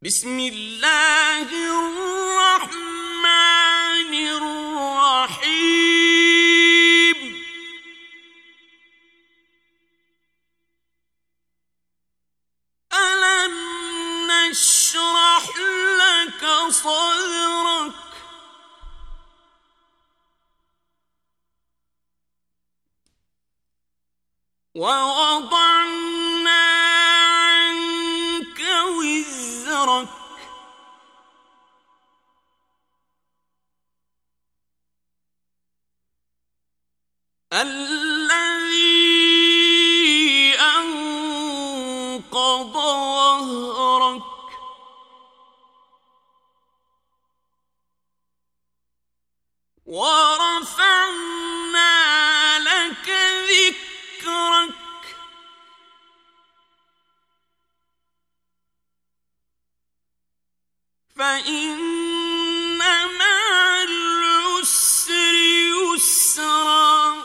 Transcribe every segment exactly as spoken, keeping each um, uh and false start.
بسم الله الرحمن الرحيم ألم نشرح لك صدرك ووضعنا عنك وزرك الذي أنقض ظهرك ورفعنا لك ذكرك فإن مع العسر يسرا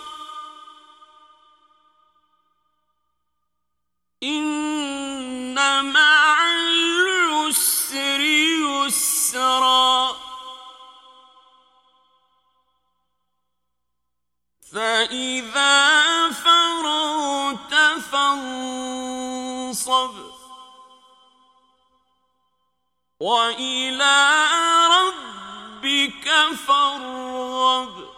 إن مع العسر يسرا فإذا فرغت فانصب وإلى ربك فارغب